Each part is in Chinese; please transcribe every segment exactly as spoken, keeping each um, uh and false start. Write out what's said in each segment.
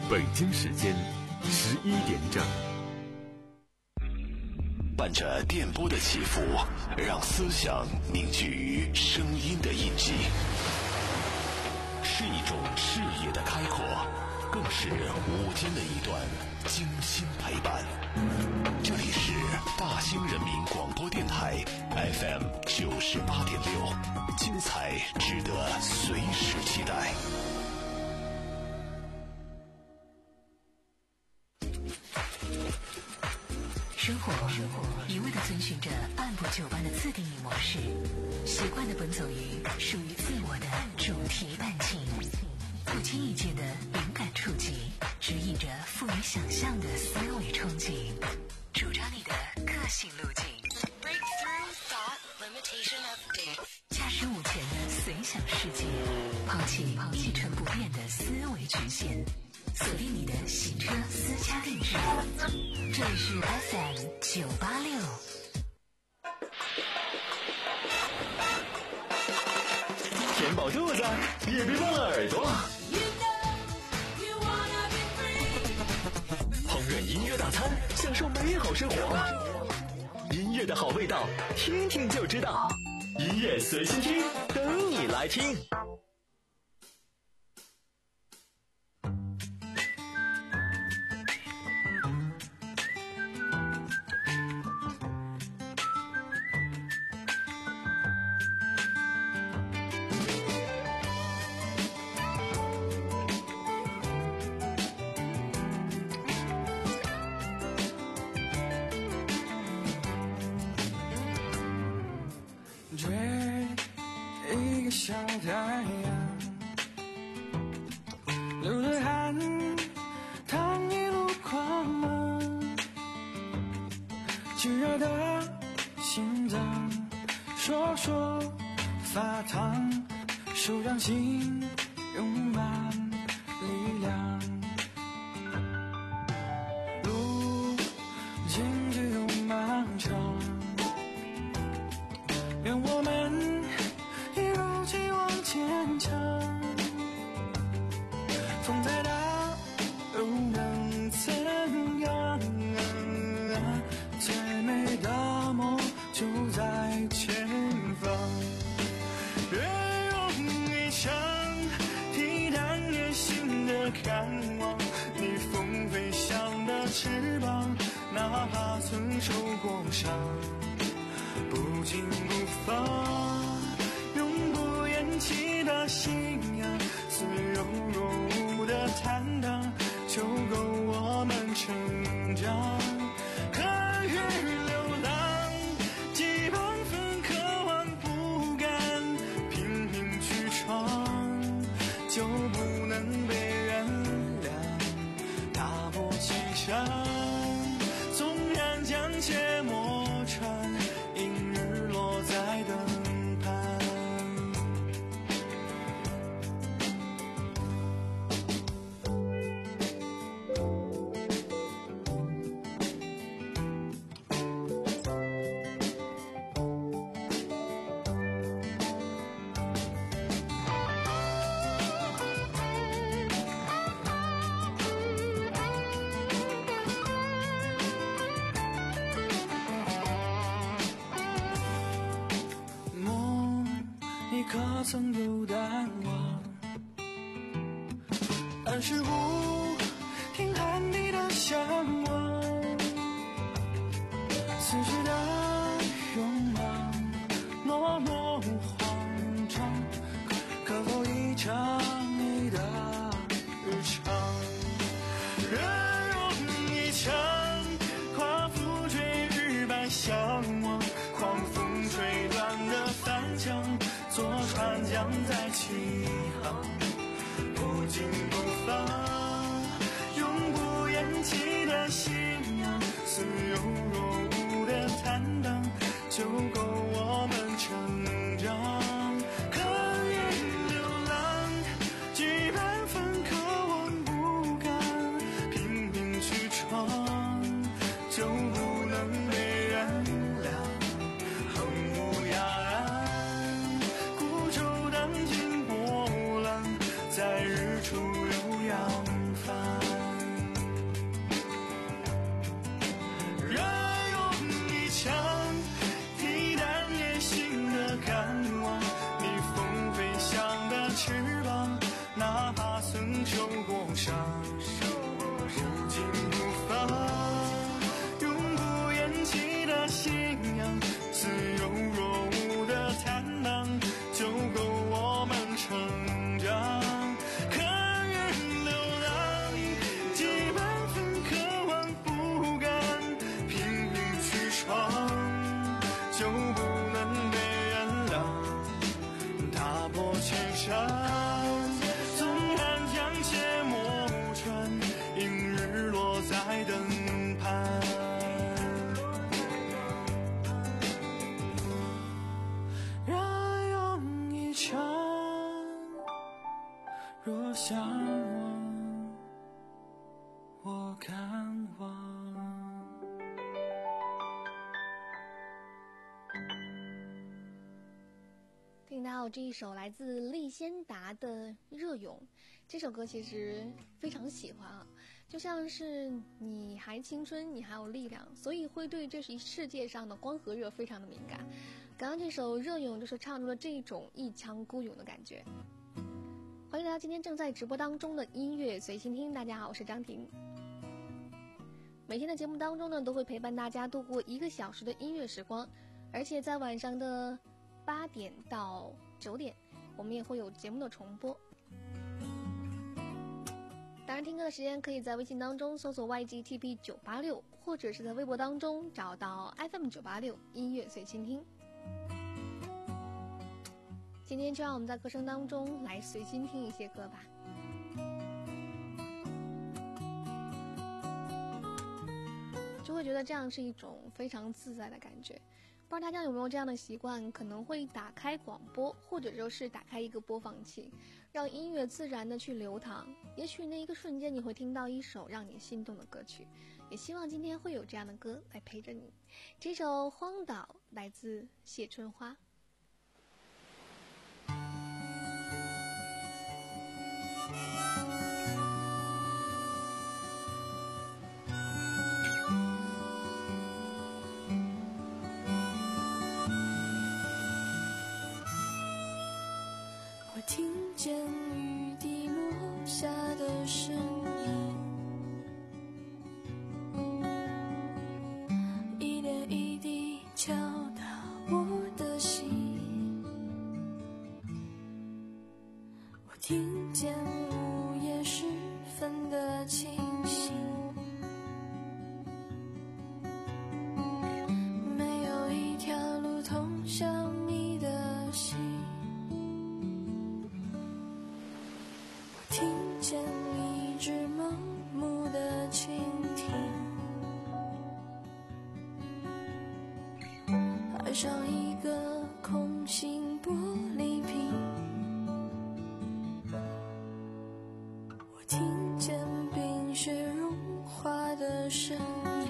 北京时间十一点整。 伴着电波的起伏，让思想凝聚于声音的印记，是一种视野的开阔，更是午间的一段精心陪伴。这里是大兴人民广播电台 F M 九十八点六，精彩值得随时期待。 生活一味地遵循着按部就班的自定义模式，习惯地奔走于属于自我的主题伴境，不经意间的灵感触及，指引着富于想象的思维憧憬，主张你的个性路径。驾驶午前的随想世界，抛弃一成不变的思维局限，锁定你的行车私家定制。这里是 F M 九八六。 填饱肚子，也别忘了耳朵。烹饪音乐大餐，享受美好生活。音乐的好味道，听听就知道。音乐随心听，等你来听。 追一个小太阳，流着汗，淌一路狂浪，炙热的心脏，说说发烫，手掌心用满力量，路径只有漫长，愿我们一如既往坚强，风再大又能怎样，最美的梦就在前方，越用一场抵挡野心的看望，逆风飞翔的翅膀，哪怕曾受过伤，不紧不放，永不言弃的信仰，似有若无的坦荡，就够我们成长。可与流浪，几万分渴望不甘，拼命去闯，就不能被原谅。打破气象，纵然将切磨穿，因日落在灯盘。你可曾有淡忘？儿时无听喊你的向往，此时的勇往，落落慌张，可否一场你的日常？人容一场，夸父追日般向往，狂风吹断的帆桨，坐船桨在起航，不紧不放，永不言弃的信仰，似有若无的坦荡，就够我们成长。可与流浪，几百分渴望不甘，拼命去闯，就不能被原谅。横无涯岸，孤舟荡尽波浪，在日出向往，我看望。 听到这一首来自利仙达的《热涌》，这首歌其实非常喜欢啊，就像是你还青春，你还有力量，所以会对这是世界上的光和热非常的敏感。刚刚这首《热涌》就是唱出了这种一腔孤勇的感觉。欢迎来到今天正在直播当中的音乐随心听，大家好，我是张婷。每天的节目当中呢，都会陪伴大家度过一个小时的音乐时光，而且在晚上的八点到九点，我们也会有节目的重播。当然，听歌的时间可以在微信当中搜索 Y G T P 九八六，或者是在微博当中找到 F M 九八六音乐随心听。今天就让我们在歌声当中来随心听一些歌吧。就会觉得这样是一种非常自在的感觉。不知道大家有没有这样的习惯，可能会打开广播，或者说是打开一个播放器，让音乐自然的去流淌。也许那一个瞬间你会听到一首让你心动的歌曲，也希望今天会有这样的歌来陪着你。这首《荒岛》来自谢春花。 听见雨滴落下的声音，一点一滴敲打我的心。我听见午夜时分的清醒，没有一条路通向你的心。听见一只盲目的倾听，爱上一个空心玻璃瓶。我听见冰雪融化的声音，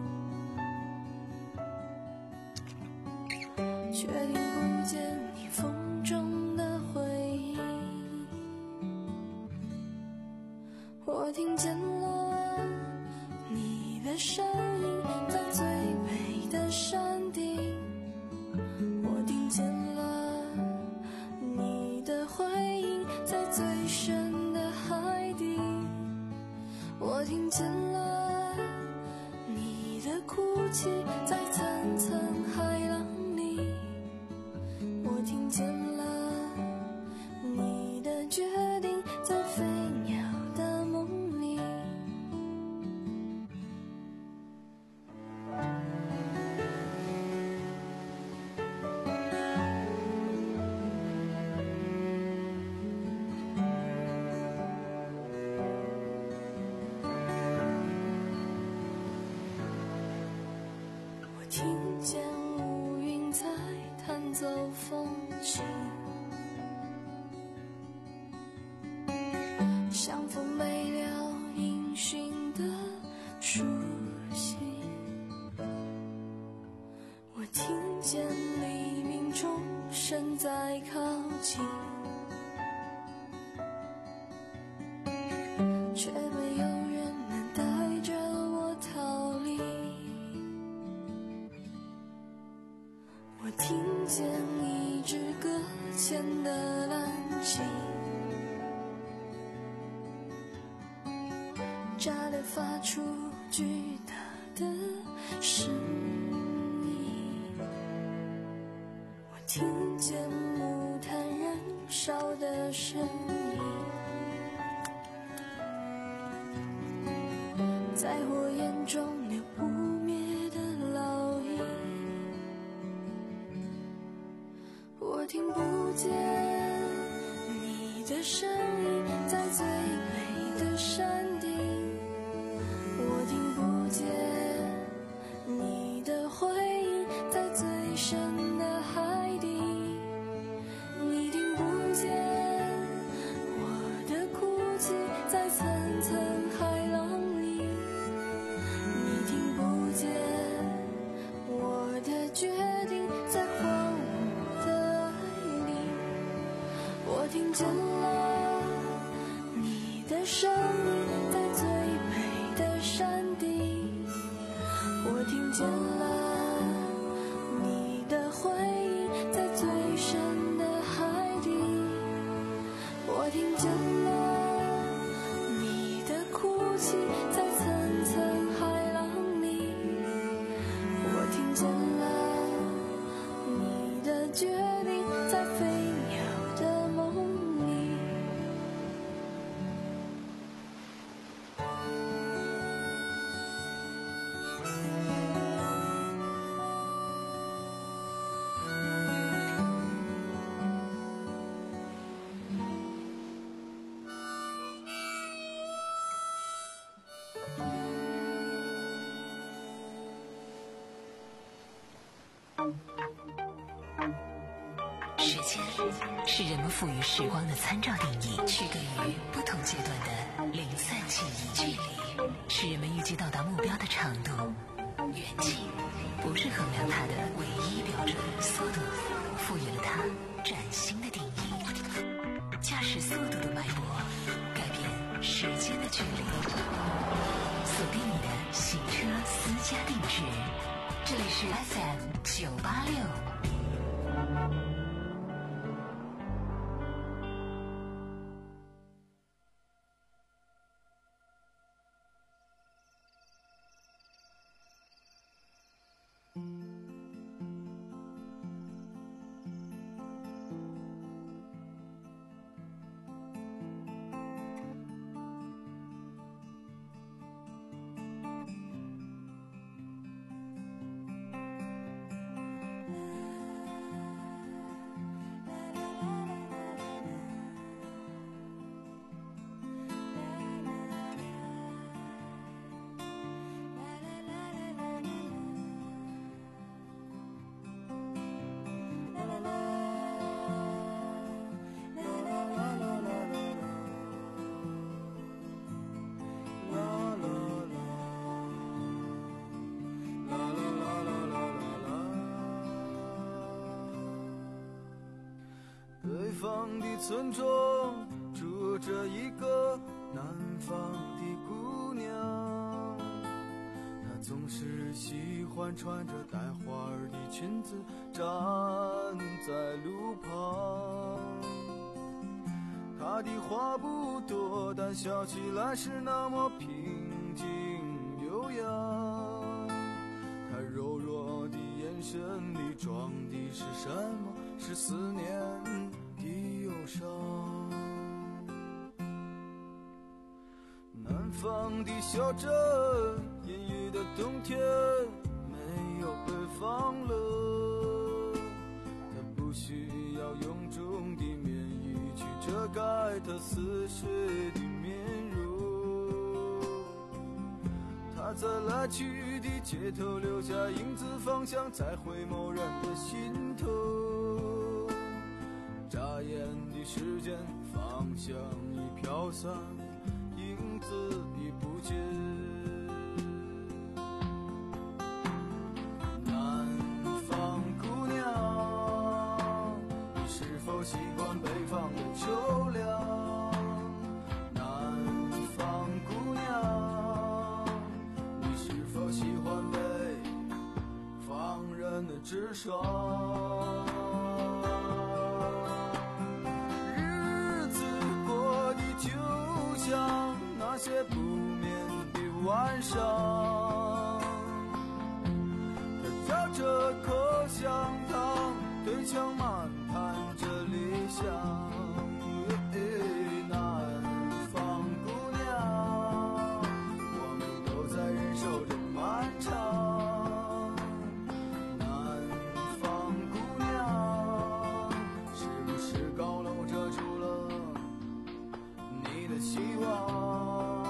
却听不见你风中的回音。我听见了你的声音，在最北的山顶。我听见了你的回应，在最深的海底。我听见了你的哭泣，在层层海浪里。我听见了你的决定，在飞鸟的梦里。我听见乌云在弹奏风琴，像风没了音讯的书信。我听见黎明钟声在靠近，却没有人能带着我逃离。我听见一支搁浅的蓝鲸，炸裂发出巨大的声音。我听见木炭燃烧的声音，在火焰中留不灭的烙印。我听不见你的声音，在最北的山顶。我听不见你的回应，在最深的海底。你听不见我的哭见了你的回忆在最深的海底，我听见了你的哭泣在层层海浪里，我听见了你的决定在飞鸟的梦里。 时间是人们赋予时光的参照定义，区隔于不同阶段的零散记忆。距离是人们预计到达目标的长度，远近不是衡量它的唯一标准。速度赋予了它崭新的定义，驾驶速度的脉搏改变时间的距离。锁定你的行车私家定制，这里是 F M 九八六。 北方的村庄住着一个南方的姑娘，她总是喜欢穿着带花儿的裙子站在路旁。她的话不多，但笑起来是那么平静悠扬。她柔弱的眼神里装的是什么？是思念的忧伤。南方的小镇，阴郁的冬天没有北方冷，它不需要臃肿的棉衣去遮盖它似水的面容。它在来去的街头留下影子，方向在回眸人的心头。眨眼的时间，方向已飘散，影子已不见。南方姑娘，你是否习惯北方的秋凉？南方姑娘，你是否喜欢北方人的直爽？像那些不眠的晚上，他嚼着口香糖，对墙漫谈着理想。南方姑娘，我们都在忍受着漫长。南方姑娘，是不是高楼遮住了你的希望？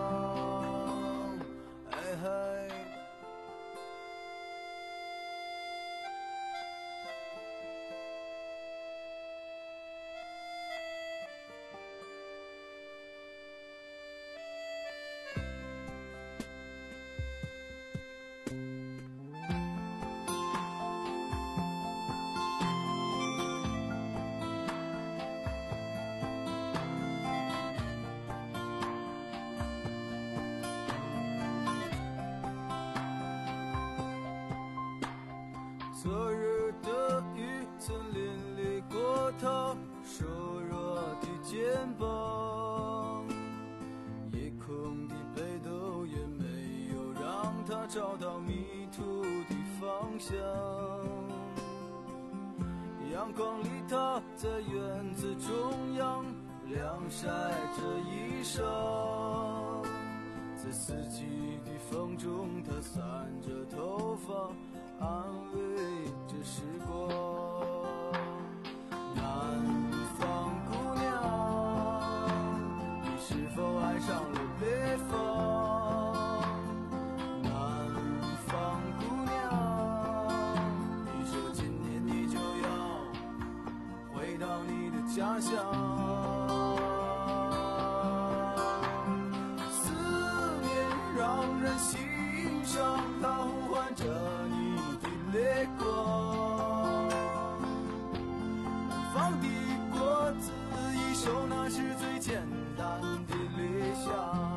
哎嘿， 找到迷途的方向。阳光里它在院子中央晾晒着衣裳，在四季的风中它散着头发，安慰着时光。南方姑娘，你是否爱上了北方？南方姑娘，你说今年你就要回到你的家乡。思念让人心伤，它呼唤着你的泪光。南方的果子一熟，那是最简单的理想。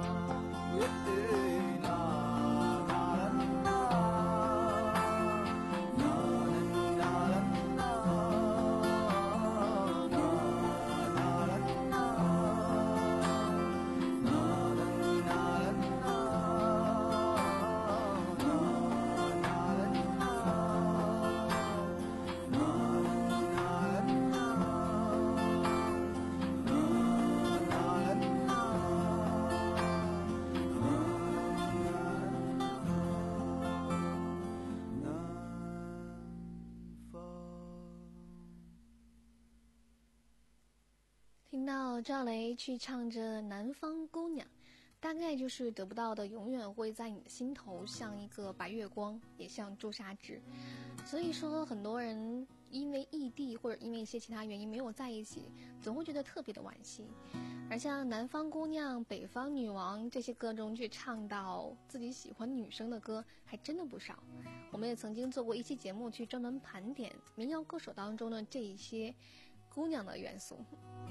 听到赵雷去唱着《南方姑娘》，大概就是得不到的永远会在你的心头像一个白月光，也像朱砂痣。所以说很多人因为异地或者因为一些其他原因没有在一起，总会觉得特别的惋惜。而像《南方姑娘》《北方女王》这些歌中去唱到自己喜欢女生的歌还真的不少。我们也曾经做过一期节目去专门盘点民谣歌手当中的这一些姑娘的元素。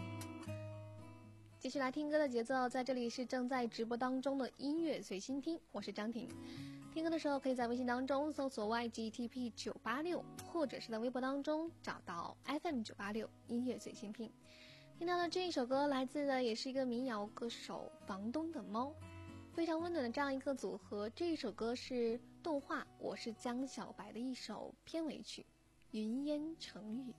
继续来听歌的节奏，在这里是正在直播当中的音乐随心听，我是张婷。听歌的时候可以在微信当中搜索 Y G T P 九八六， 或者是在微博当中找到 F M 九八六 音乐随心听。听到的这一首歌来自的也是一个民谣歌手房东的猫，非常温暖的这样一个组合。这一首歌是动画《我是江小白》的一首片尾曲《云烟成雨》。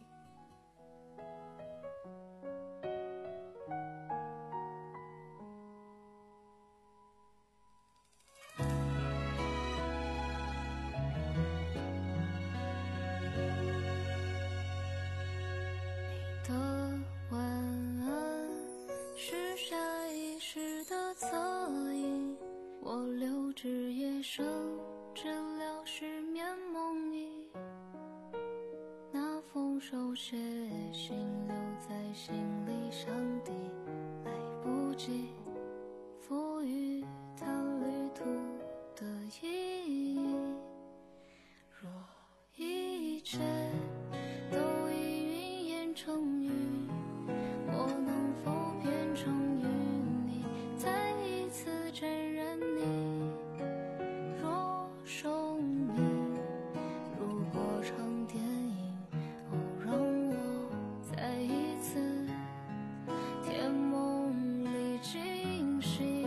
手写信留在心里，上帝来不及赋予它旅途的意义。若一切都已云烟成雨，我能否变成云里再一次沾染你？若生命如果场电影，让我再一次甜梦里惊醒。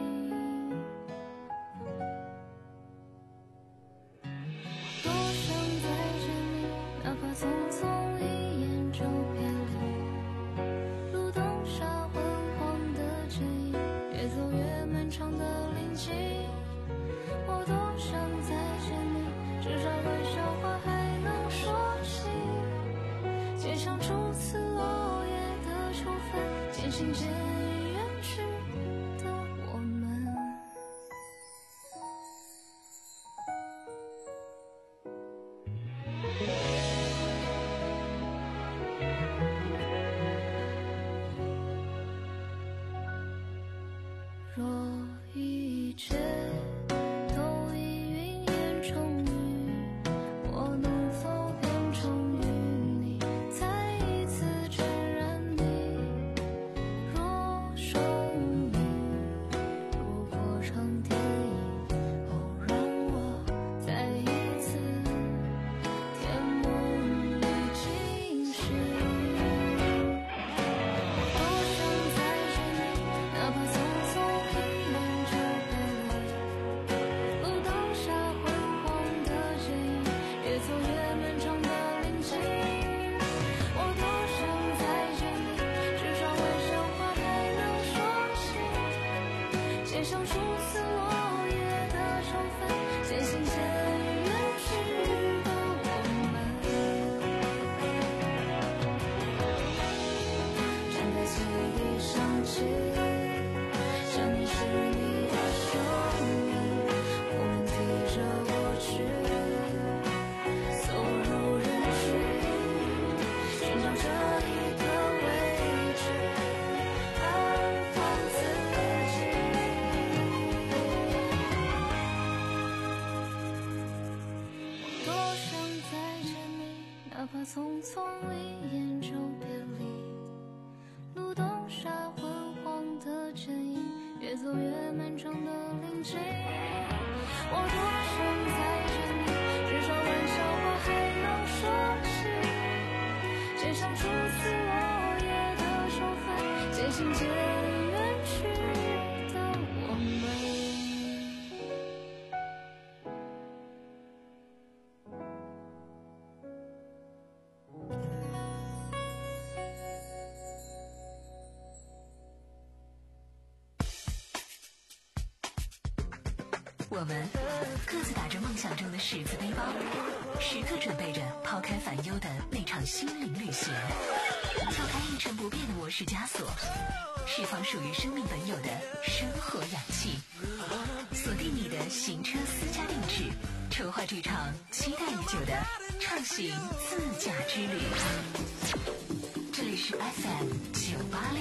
多想再见你，哪怕匆匆一眼就别离。路灯下昏黄的剪影，越走越漫长的林径。我多想再见你，至少微笑话还能说起。就像初次落叶的秋分，渐行渐远去的我们。若一切都已云烟成雨，我能否变成云里再一次沾染你？若初次落叶的成分，渐行渐远去的我们，站在汽笛响起，想你是你的声音，我们提着过去走入人群，寻找这一个位置安放自己。我多想再见你，哪怕匆匆一眼就别离，路灯下昏黄的剪影，越走越漫长的林径。我多想再见你，至少玩笑话还能说起，肩上初次落叶的手分，渐行渐远去的我们。 我们各自打着梦想中的十字背包，时刻准备着抛开烦忧的那场心灵旅行，跳开一成不变的模式枷锁，释放属于生命本有的生活氧气。锁定你的行车私家定制，筹划这场期待已久的创行自驾之旅。这里是 F M 九八六。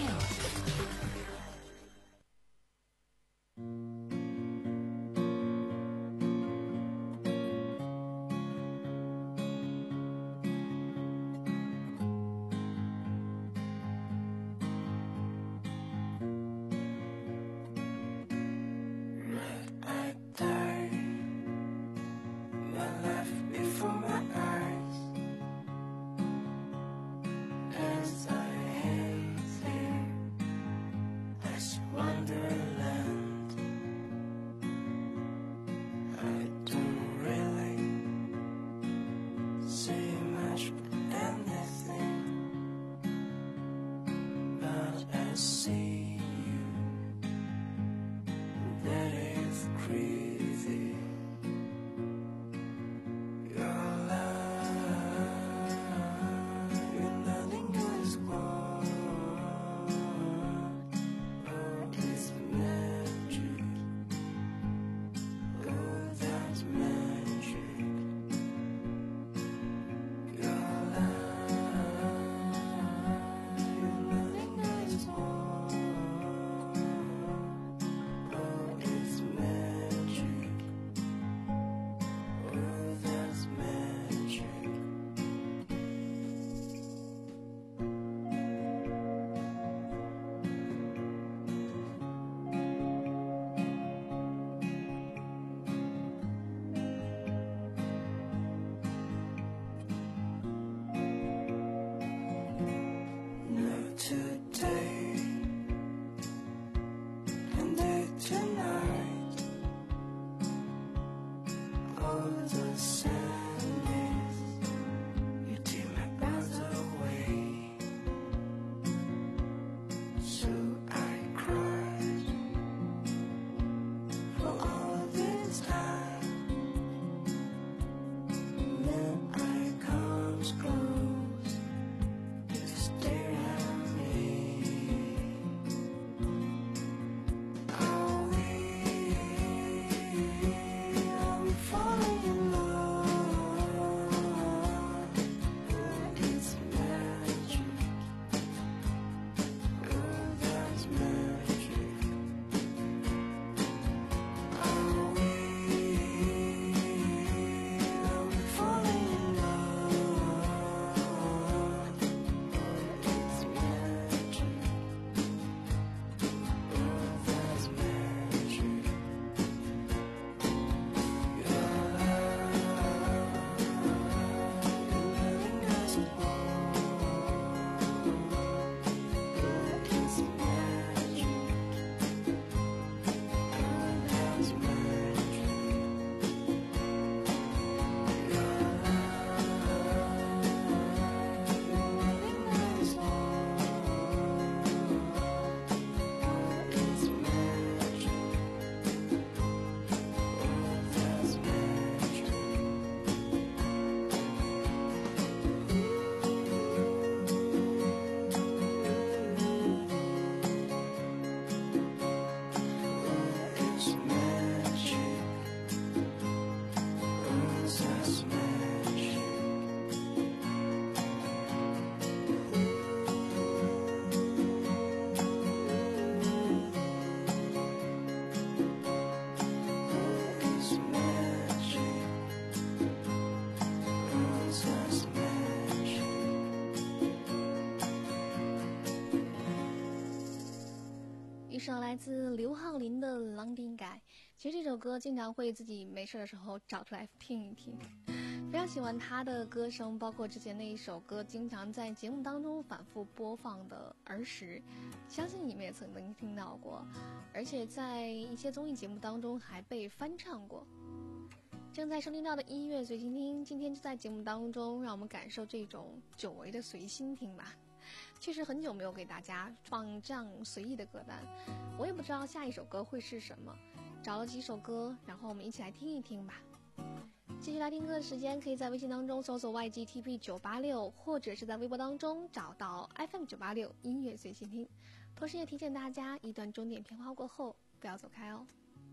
来自刘浩林的《狼丁改》。其实这首歌经常会自己没事的时候找出来听一听，非常喜欢他的歌声，包括之前那一首歌经常在节目当中反复播放的《儿时》，相信你们也曾经听到过，而且在一些综艺节目当中还被翻唱过。正在收听到的音乐随心听，今天就在节目当中让我们感受这种久违的随心听吧。确实很久没有给大家放这样随意的歌单，我也不知道下一首歌会是什么，找了几首歌，然后我们一起来听一听吧。继续来听歌的时间，可以在微信当中搜索 Y G T P 九八六， 或者是在微博当中找到 F M 九八六 音乐随心听。同时也提醒大家，一段钟点片花过后不要走开哦。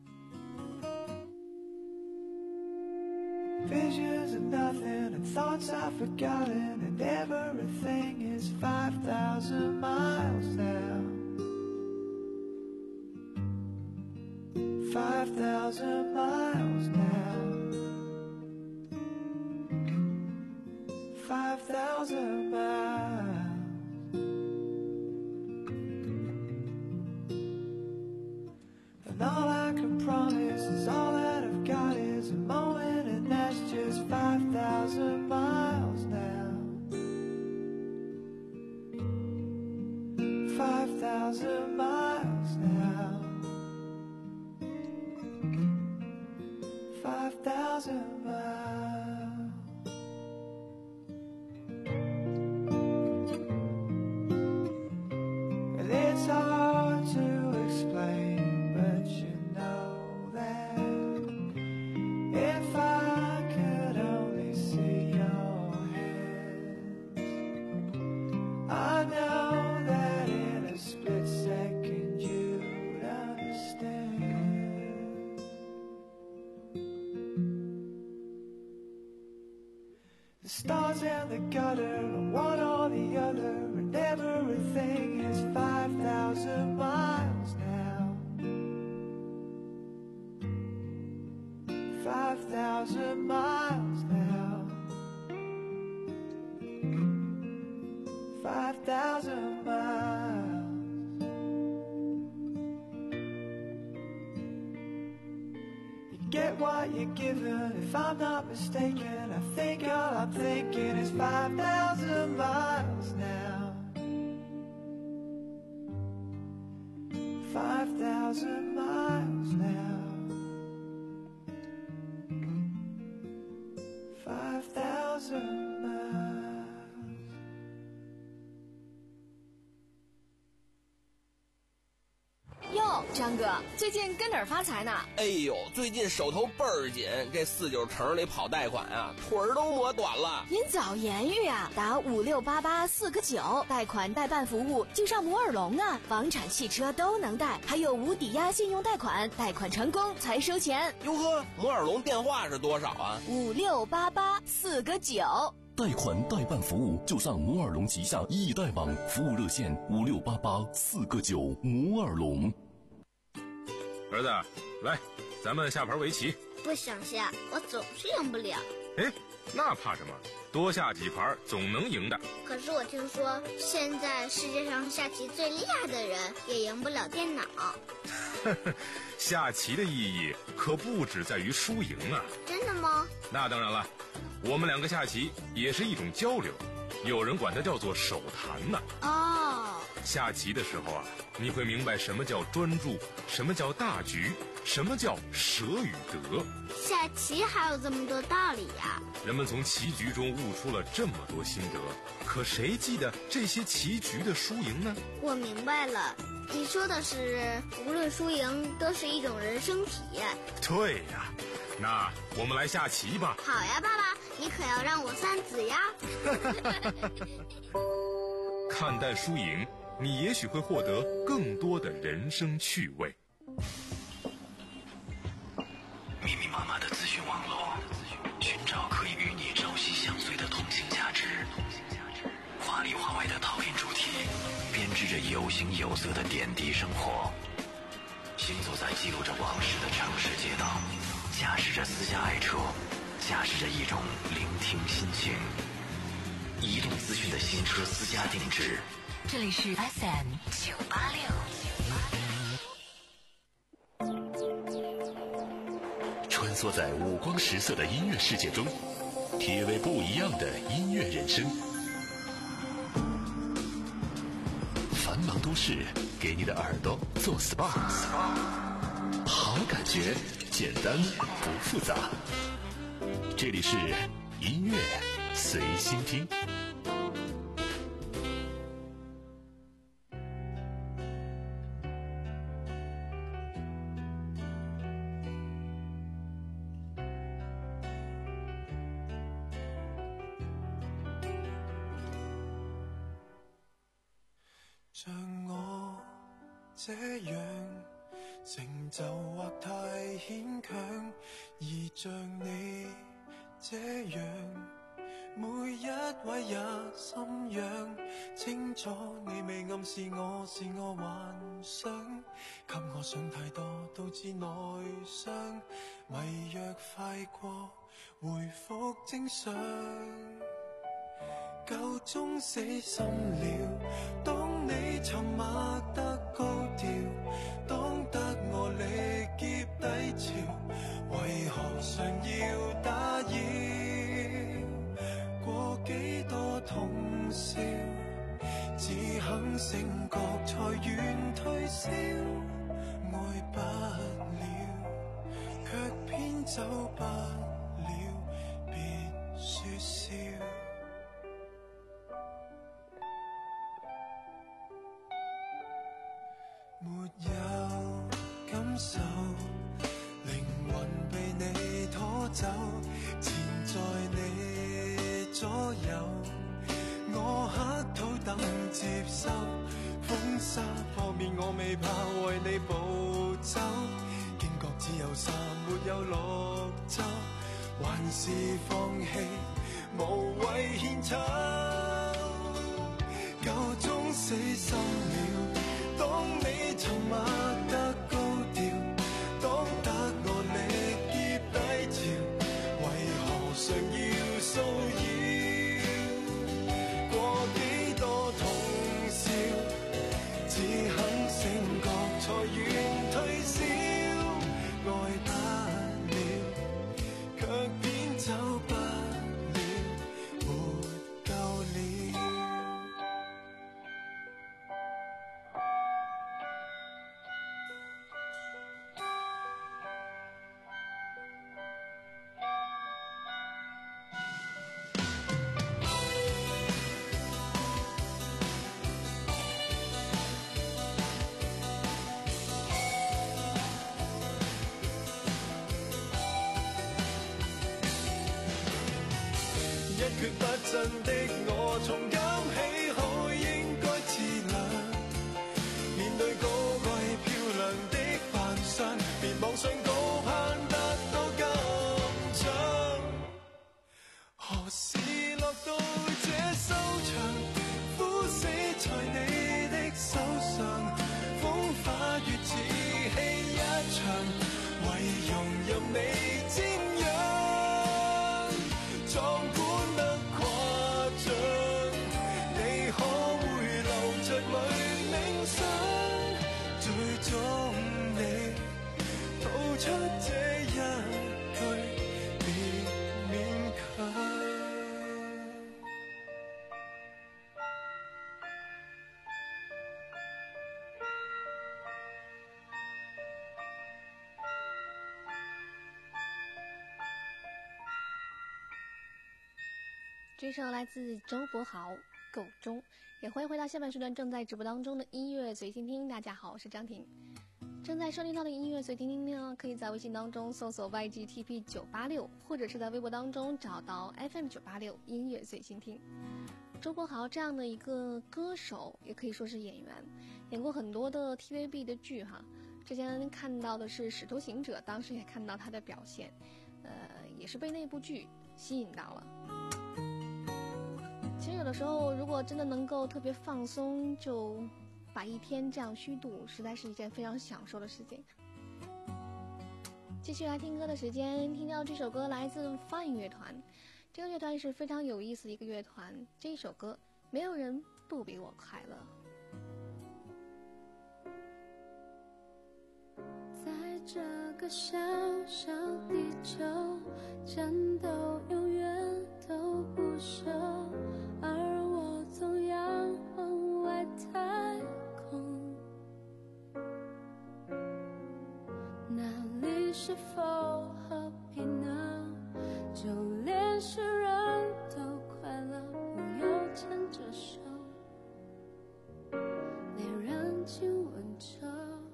Visions of nothing and thoughts I've forgotten, and everything is five thousand miles now. Five thousand miles now. Five thousand miles. And all I can promise is all that I've got is a moment, and that's just five thousand miles now. Five thousand miles now. Five thousand miles. And it's hard to explain, but you know that if I could only see your hands, I know that in a split second you'd understand. The stars and the gutter are one or the other, and everything is five thousand miles now. Five thousand miles now. Five thousand miles. You get what you're given, if I'm not mistaken. I think all I'm thinking is five thousand miles now. Five thousand miles now. Five thousand miles. 哟，张哥，最近跟哪儿发财呢？ 哎呦，最近手头倍儿紧，这四九城里跑贷款啊，腿儿都磨短了。 您早言语啊，打五六八八四个九，贷款代办服务就上摩尔龙啊，房产、汽车都能贷，还有无抵押信用贷款，贷款成功才收钱。 哟呵，摩尔龙电话是多少啊？ 五六八八四个九。 贷款代办服务就上摩尔龙旗下易贷网，服务热线五六八八四个九。摩尔龙。 儿子，来，咱们下盘围棋。 不想下，我总是赢不了。 哎，那怕什么？多下几盘总能赢的。 可是我听说，现在世界上下棋最厉害的人也赢不了电脑。 下棋的意义可不只在于输赢啊。 真的吗？ 那当然了，我们两个下棋也是一种交流，有人管它叫做手谈呢。 哦， 下棋的时候啊，你会明白什么叫专注，什么叫大局，什么叫舍与得。 下棋还有这么多道理呀！ 人们从棋局中悟出了这么多心得，可谁记得这些棋局的输赢呢？ 我明白了，你说的是无论输赢都是一种人生体验。 对呀，那我们来下棋吧。 好呀，爸爸，你可要让我三子呀。 看淡输赢，你也许会获得更多的人生趣味。 密密麻麻的资讯网络，寻找可以与你朝夕相随的同性价值。华里华外的讨论主题，编织着有形有色的点滴生活。行走在记录着往事的城市街道，驾驶着私家爱车，驾驶着一种聆听心情。移动资讯的新车私家定制。 这里是 F M 九八六。 穿梭在五光十色的音乐世界中，体味不一样的音乐人生。繁忙都市给你的耳朵做 S P A， 好感觉简单不复杂。这里是音乐随心听。 像我這樣成就或太牽強，而像你這樣每一位也心癢，清楚你未暗示我是我幻想，給我想太多導致內傷，迷藥快過回復正常，夠鐘死心了。當你沉默得高調，當得我力竭低潮，為何常要打擾？過幾多通宵，只肯醒覺才願退燒，愛不了，卻偏走不了，別說笑。沒有感受，靈魂被你拖走，纏在你左右，我乞討等接受，風沙破滅我未怕，為你暴走，驚覺只有沙沒有綠洲，還是放棄無謂獻醜，夠鐘死心了。當你沉默得高調，當得我力竭低潮，為何常要騷擾？過幾多通宵，只肯醒覺才願退燒，愛不了，卻偏走不了，沒夠了。一蹶不振的我，從今起好應該自量，面對高貴漂亮的扮相，別妄想高攀得到金獎。何時落到這收場，枯死在你的手上，風化月似戲一場，為容任你瞻仰，壯觀得誇張，你可會留着淚冥想，最終你吐出這一句，別勉強。 这首来自周柏豪《够钟》，也欢迎回到下半时段正在直播当中的音乐随心听。大家好，我是张婷。正在收听到的音乐随心听呢，可以在微信当中搜索 Y G T P 九八六，或者是在微博当中找到 F M 九八六音乐随心听。周柏豪这样的一个歌手，也可以说是演员，演过很多的 T V B 的剧哈。之前看到的是《使徒行者》，当时也看到他的表现，呃，也是被那部剧吸引到了。其实有的时候，如果真的能够特别放松，就把一天这样虚度，实在是一件非常享受的事情。继续来听歌的时间，听到这首歌来自 Fine 乐团，这个乐团是非常有意思的一个乐团。这一首歌，没有人不比我快乐。 在这个个小小地球，战斗永远都不休，而我总仰望外太空，那里是否和平呢？就连诗人都快乐，朋友牵着手，恋人亲吻着。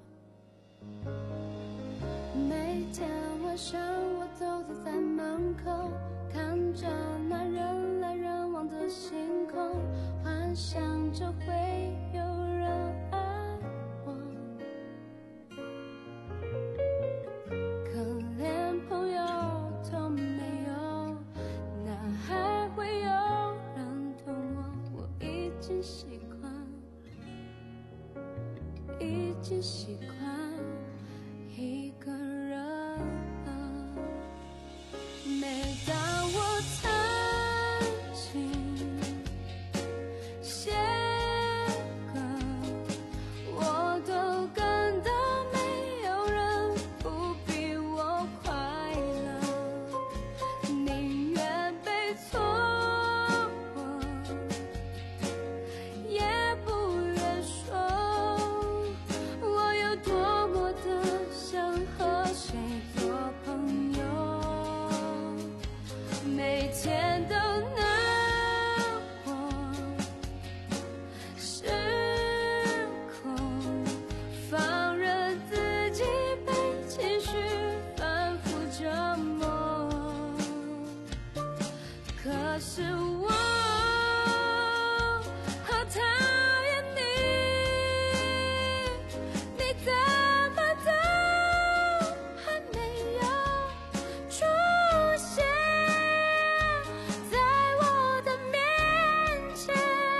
每天晚上我都坐在门口，看着那人来人往的星空，幻想着会有人爱我，可连朋友都没有，哪还会有人懂我？我已经习惯，已经习惯一个人了。每当我弹琴写歌，我都感到没有人不比我快乐，宁愿被错过，也不愿说我有多么的想和谁做朋友，每天都难过，失控，放任自己被情绪反复折磨，可是我好讨厌你，你怎么都还没有出现在我的面前。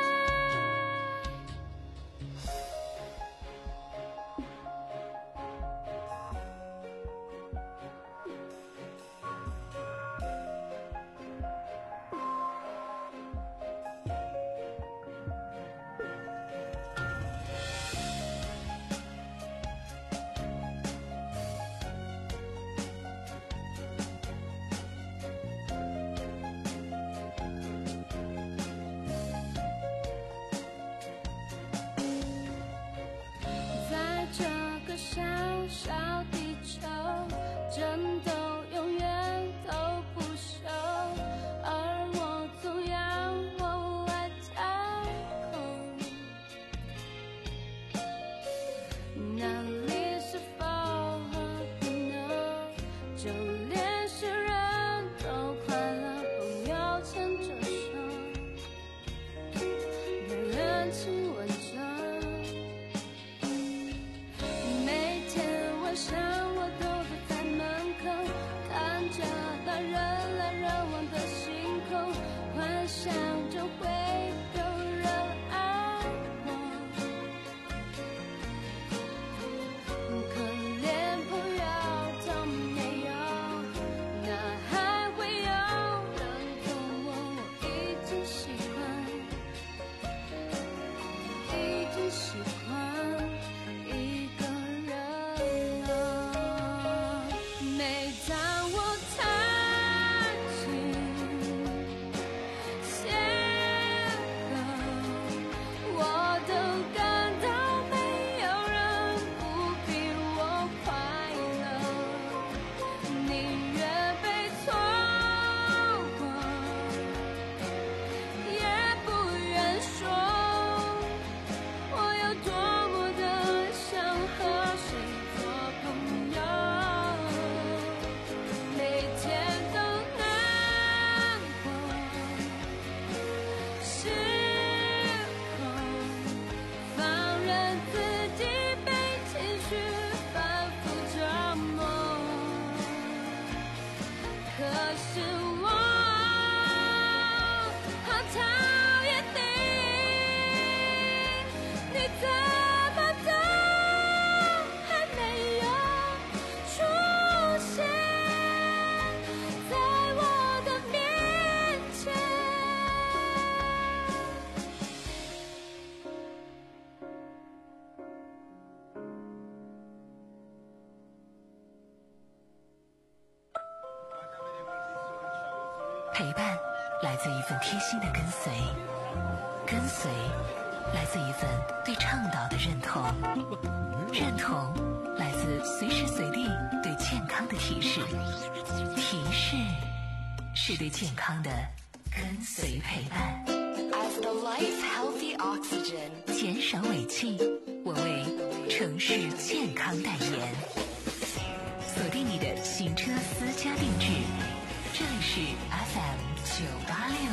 在这个小小地球，战斗永远都不休，而我总仰望外太空，那里是否和平呢？就连诗人都快乐，朋友牵着手，两人亲吻着。每天晚上我都坐在门口，看着那人来人往的星空，幻想着会有人爱我，可连朋友都没有，哪还会有人懂我？我已经习惯，已经习惯一个人了。每当我弹琴写歌，我都感到没有人不比我快乐，宁愿被错过，也不愿说我有多么的想和谁做朋友，每天都难过，失控，放任自己被情绪反复折磨，可是我好讨厌你，你怎么都还没有出现在我的面前。 陪伴来自一份贴心的跟随，跟随来自一份对倡导的认同，认同来自随时随地对健康的提示，提示是对健康的跟随陪伴。 As the life healthy oxygen， 减少尾气，我为城市健康代言。锁定你的行车私家定制，这里是 F M 九八六。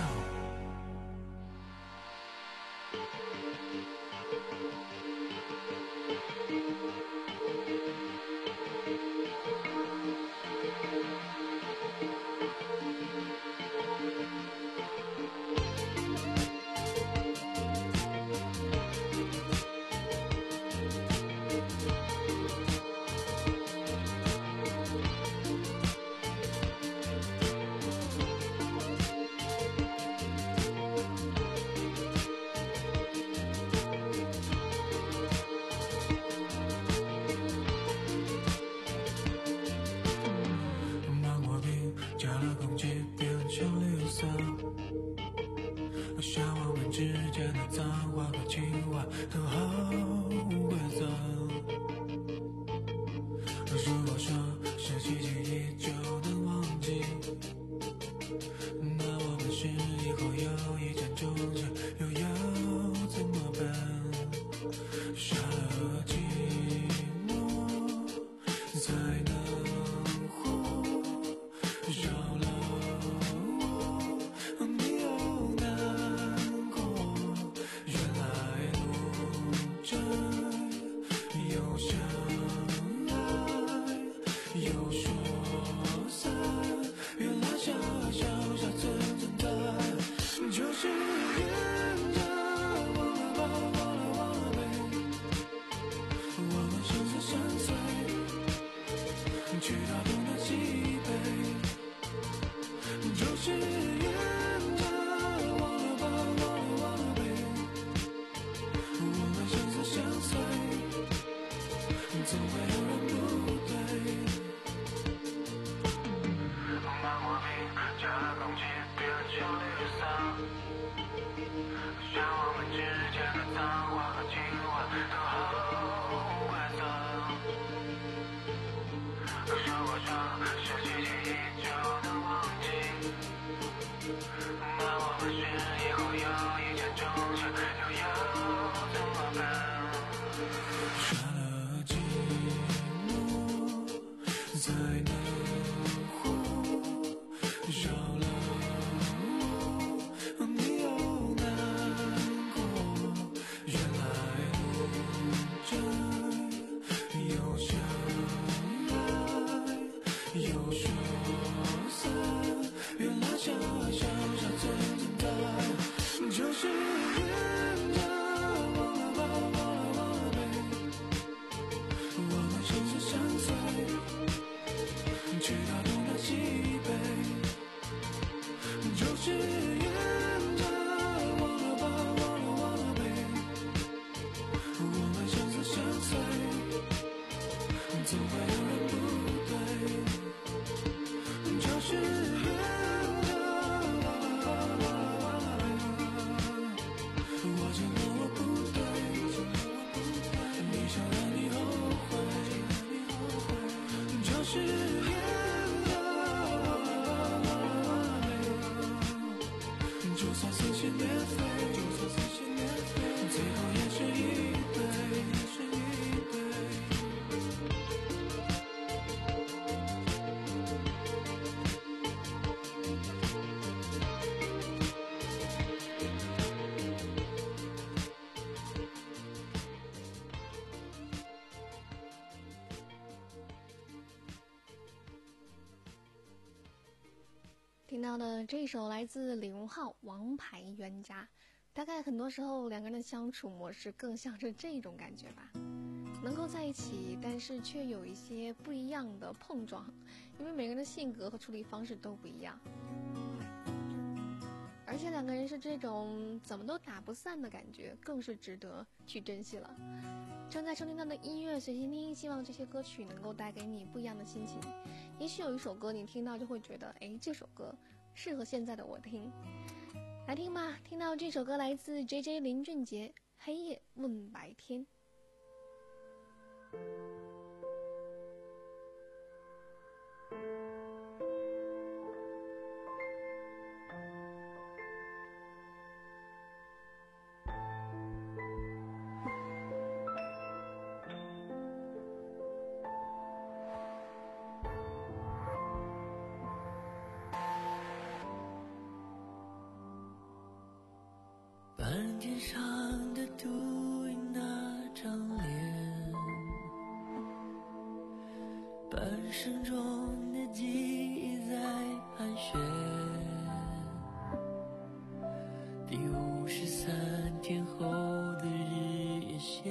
听到的这首来自李荣浩《王牌冤家》，大概很多时候两个人的相处模式更像是这种感觉吧，能够在一起，但是却有一些不一样的碰撞，因为每个人的性格和处理方式都不一样，而且两个人是这种怎么都打不散的感觉，更是值得去珍惜了。正在收听到的音乐随心听，希望这些歌曲能够带给你不一样的心情。也许有一首歌你听到就会觉得，哎，这首歌适合现在的我听。来听吧，听到这首歌来自 J J 林俊杰，黑夜问白天。 半天上的独影那张脸，半生中的记忆在盘旋，第五十三天后的日夜线，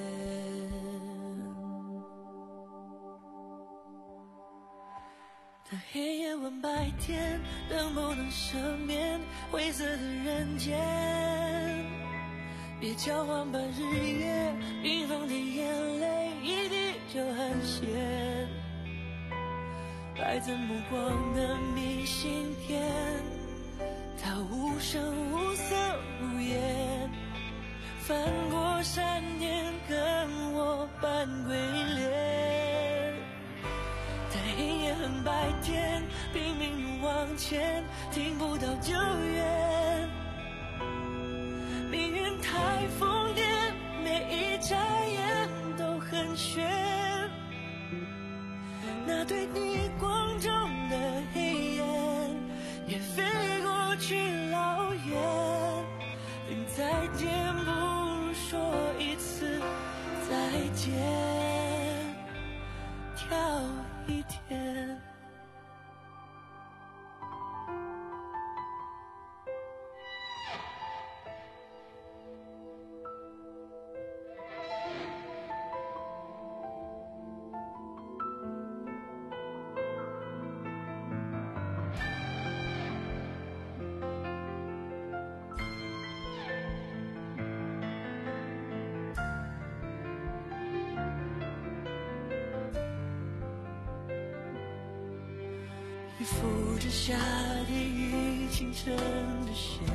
当黑夜问白天，能不能赦免灰色的人间，别交换把日月冰封的眼泪一滴就很咸，来自目光的明信片，它无声无色无言，翻过山巅跟我扮鬼脸，但黑夜恨白天，拼命往前，听不到救援，命运太疯癫，每一眨眼都很悬，那对逆光中的黑眼也飞过去老远，临再见不如说一次再见，跳一天。雨覆着夏天与清晨的线，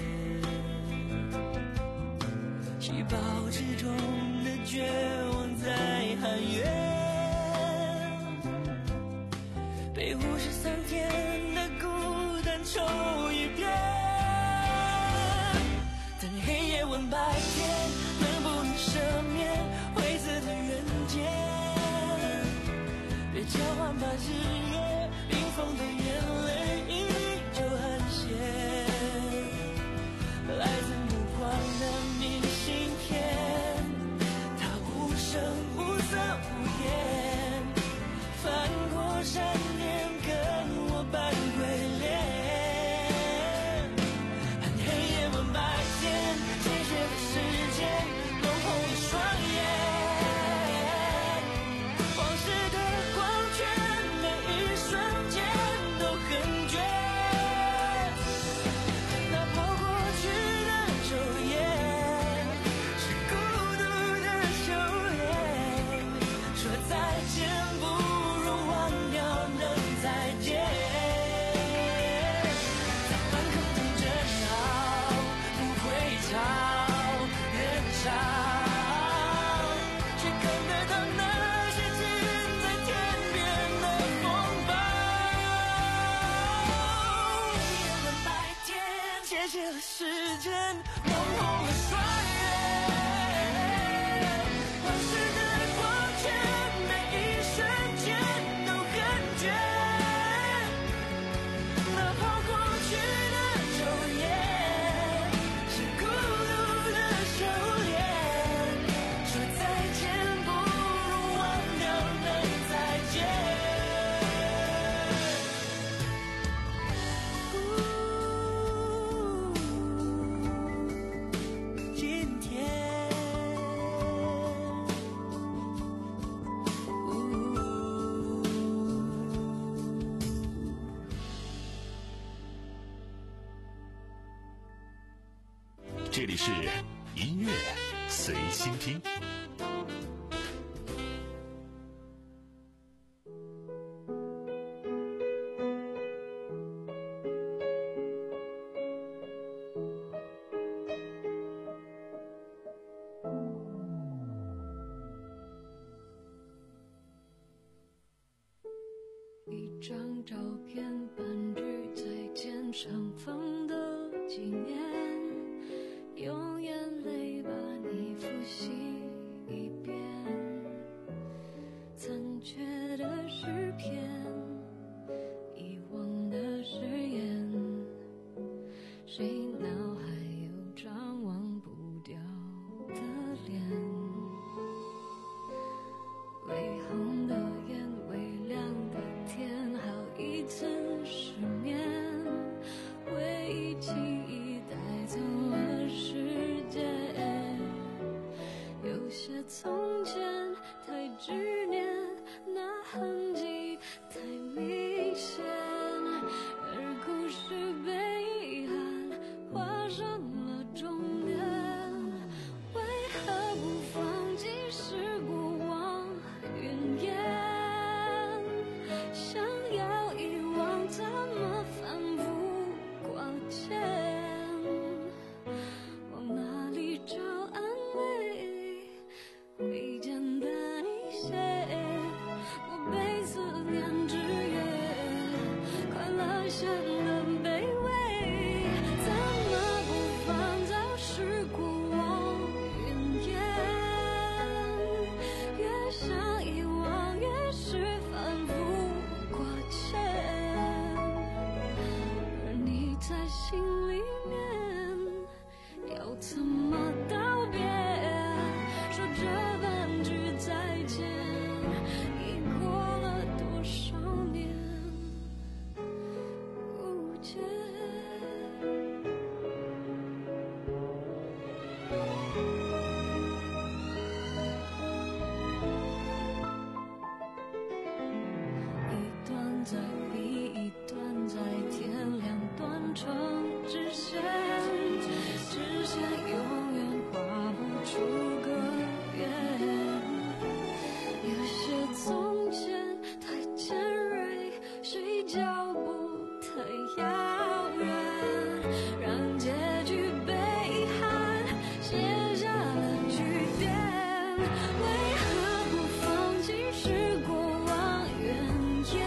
细胞之中的绝望在喊冤，被五十三天的孤单抽一遍，等黑夜问白天，能不能赦免灰色的人间，别交换把日月冰封的眼泪一滴就很咸，来自目光的明信片，它无声无色无言，翻过山巅跟我扮鬼脸，恨黑夜问白天，谢谢的时间弄红了双眼，往事的光圈每一瞬间都很绝，那跑过去的昼夜是孤独的修炼，说再见不如忘掉能再见，在半空中争吵不会吵人潮，却看得到那些近在天边的风暴，黑夜问白天，谢谢了时间弄红了双眼，往事的光圈每一瞬间都很绝，那跑过去的昼夜是孤独的修炼，说再见不如忘掉能再见，今天这里是音乐随心听。 张照片，半句再见，相逢的纪念，用眼泪把你复习一遍，残缺的诗篇，遗忘的誓言，谁脑海有张忘不掉的脸，微红的眼，微亮的天，好一层失眠，回忆记忆带走了时间，有些从前太执念，那痕迹太明显，而故事被遗憾画上了终点，为何不放弃是过往云烟，想要遗忘怎么反复挂牵，往哪里找安慰会简单一些，我被思念制约，快乐显得卑微，怎么不放早是过往云烟，越想遗忘越是反复挂牵，而你在心里面要怎么道别，说这半句再见，已过了多少年，无解。一段再比一段，在天亮断成直线，直线永远画不出个圆，有些从前太尖锐，谁脚步太遥远，让结局被遗憾写下了句点，为何不放弃是过往云烟，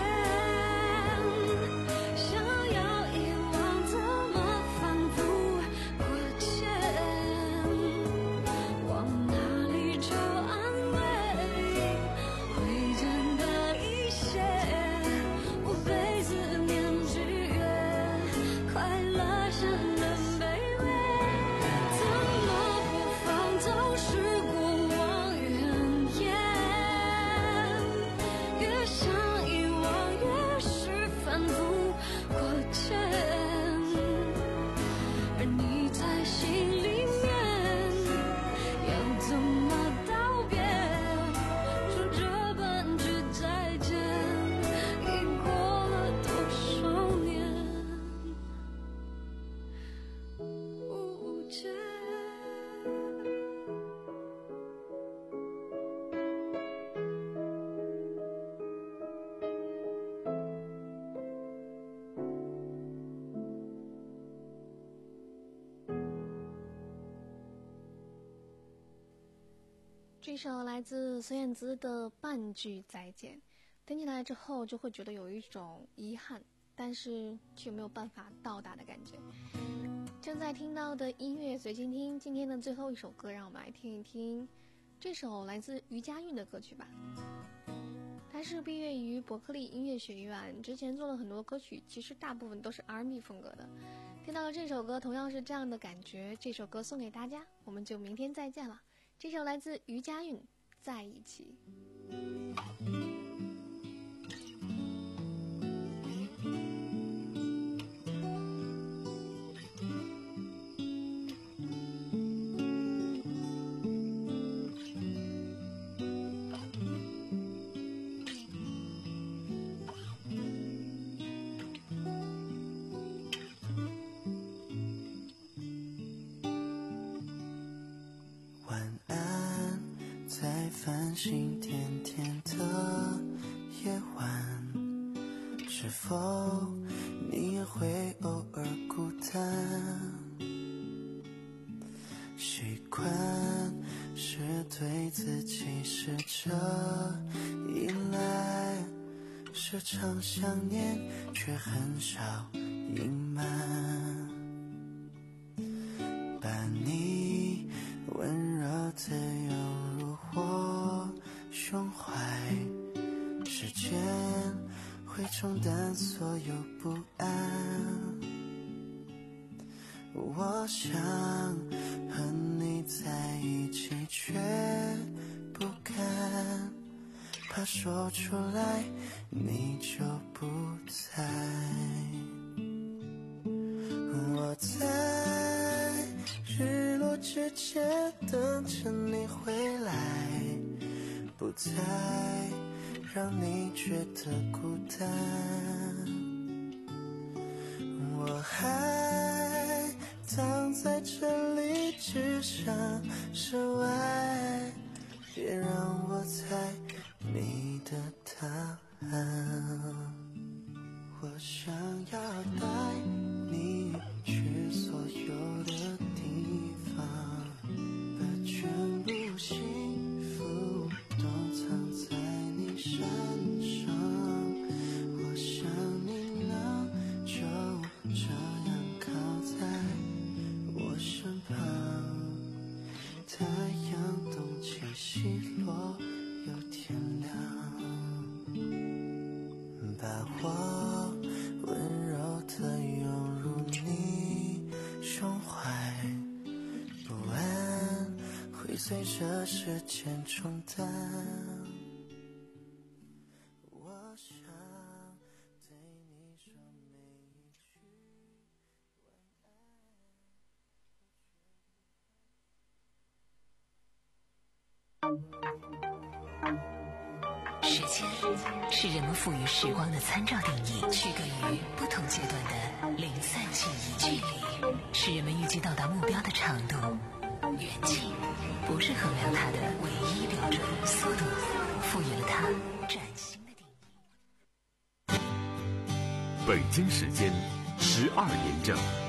想要遗忘怎么反复挂牵，往哪里找安慰会简单一些，我被思念制约，快乐显得卑微，怎么不放走是过往云烟，越想遗忘越是反复挂牵，而你在心里面要怎么道别，说这半句再见，已过了多少年，无解。 这首来自孙燕姿的《半句再见》，听起来之后就会觉得有一种遗憾，但是却没有办法到达的感觉。正在听到的音乐随心听，今天的最后一首歌，让我们来听一听这首来自余佳韵的歌曲吧。她是毕业于伯克利音乐学院，之前做了很多歌曲，其实大部分都是 R and B 风格的。听到了这首歌，同样是这样的感觉，这首歌送给大家，我们就明天再见了。这首来自余佳韵，《在一起》。 繁星甜甜的夜晚，是否你也会偶尔孤单？习惯是对自己试着依赖，是这场想念却很少隐瞒，把你温柔的涌入我胸怀，时间会冲淡所有不安。我想和你在一起，却不敢，怕说出来你就不在。我在日落之前等着你回来，不再让你觉得孤单。我还躺在这里，只想室外，别让我猜你的答案。我想要带你去所有的地方，把全部幸福都藏在你身上。我想你能就这样靠在我身旁，太阳东起西落又天亮，把我温柔地涌入你胸怀，不安会随着时间冲淡。我想对你说每一句时间是人们赋予时光的参照定义，区隔于不同阶段的零散记忆。距离是人们预计到达目标的长度，远近不是衡量它的唯一标准，速度赋予了它崭新的定义。 北京时间十二点整。